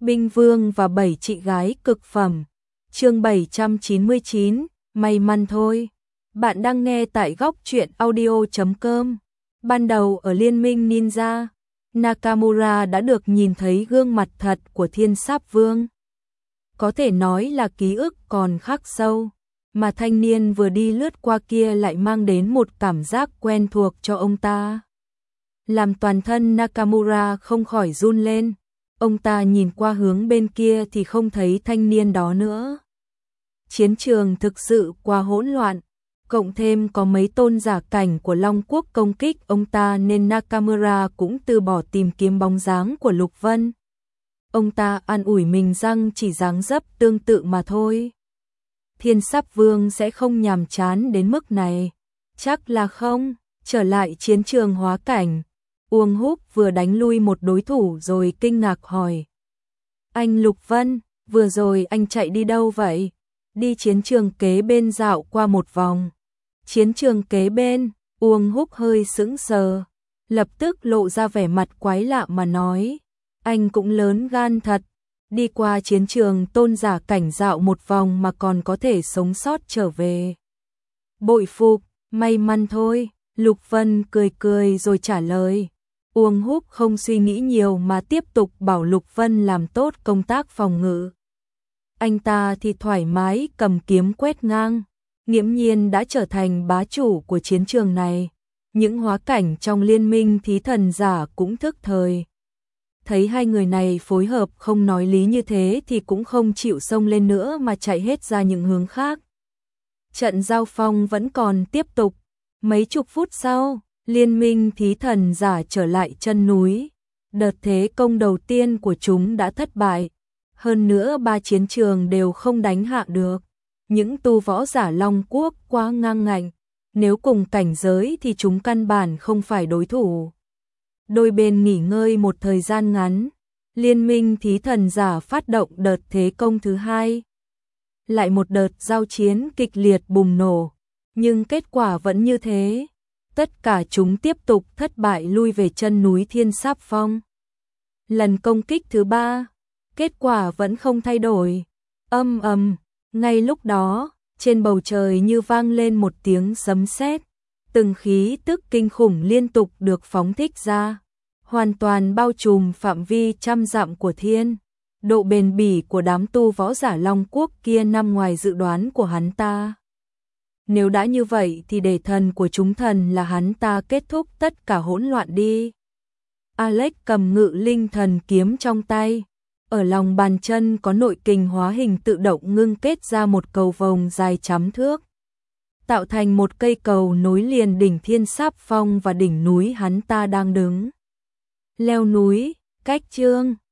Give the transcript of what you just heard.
Binh Vương và 7 chị gái cực phẩm. Chương 799, may mắn thôi. Bạn đang nghe tại góc truyện audio.com. Ban đầu ở Liên minh Ninja, Nakamura đã được nhìn thấy gương mặt thật của Thiên Sáp Vương. Có thể nói là ký ức còn khắc sâu, mà thanh niên vừa đi lướt qua kia lại mang đến một cảm giác quen thuộc cho ông ta. Làm toàn thân Nakamura không khỏi run lên, ông ta nhìn qua hướng bên kia thì không thấy thanh niên đó nữa. Chiến trường thực sự quá hỗn loạn, cộng thêm có mấy tôn giả cảnh của Long Quốc công kích ông ta nên Nakamura cũng từ bỏ tìm kiếm bóng dáng của Lục Vân. Ông ta an ủi mình rằng chỉ dáng dấp tương tự mà thôi. Thiên Sáp Vương sẽ không nhàm chán đến mức này. Chắc là không. Trở lại chiến trường hóa cảnh, Uông Húc vừa đánh lui một đối thủ rồi kinh ngạc hỏi. Anh Lục Vân, vừa rồi anh chạy đi đâu vậy? Đi chiến trường kế bên dạo qua một vòng. Chiến trường kế bên, Uông Húc hơi sững sờ, lập tức lộ ra vẻ mặt quái lạ mà nói. Anh cũng lớn gan thật, đi qua chiến trường tôn giả cảnh dạo một vòng mà còn có thể sống sót trở về. Bội phục, may mắn thôi, Lục Vân cười cười rồi trả lời. Uông Húc không suy nghĩ nhiều mà tiếp tục bảo Lục Vân làm tốt công tác phòng ngự. Anh ta thì thoải mái cầm kiếm quét ngang, nghiễm nhiên đã trở thành bá chủ của chiến trường này. Những hóa cảnh trong liên minh thí thần giả cũng thức thời. Thấy hai người này phối hợp không nói lý như thế thì cũng không chịu xông lên nữa mà chạy hết ra những hướng khác. Trận giao phong vẫn còn tiếp tục. Mấy chục phút sau, liên minh thí thần giả trở lại chân núi. Đợt thế công đầu tiên của chúng đã thất bại. Hơn nữa 3 chiến trường đều không đánh hạ được. Những tu võ giả Long Quốc quá ngang ngạnh. Nếu cùng cảnh giới thì chúng căn bản không phải đối thủ. Đôi bên nghỉ ngơi một thời gian ngắn. Liên minh thí thần giả phát động đợt thế công thứ hai. Lại một đợt giao chiến kịch liệt bùng nổ. Nhưng kết quả vẫn như thế. Tất cả chúng tiếp tục thất bại lui về chân núi Thiên Sáp Phong. Lần công kích thứ ba, kết quả vẫn không thay đổi. Âm ầm, ngay lúc đó, trên bầu trời như vang lên một tiếng sấm sét. Từng khí tức kinh khủng liên tục được phóng thích ra, hoàn toàn bao trùm phạm vi trăm dặm của thiên. Độ bền bỉ của đám tu võ giả Long Quốc kia nằm ngoài dự đoán của hắn ta. Nếu đã như vậy thì để thần của chúng thần là hắn ta kết thúc tất cả hỗn loạn đi. Alex cầm ngự linh thần kiếm trong tay. Ở lòng bàn chân có nội kình hóa hình tự động ngưng kết ra một cầu vồng dài trăm thước. Tạo thành một cây cầu nối liền đỉnh Thiên Sáp Phong và đỉnh núi hắn ta đang đứng. Leo núi, cách chương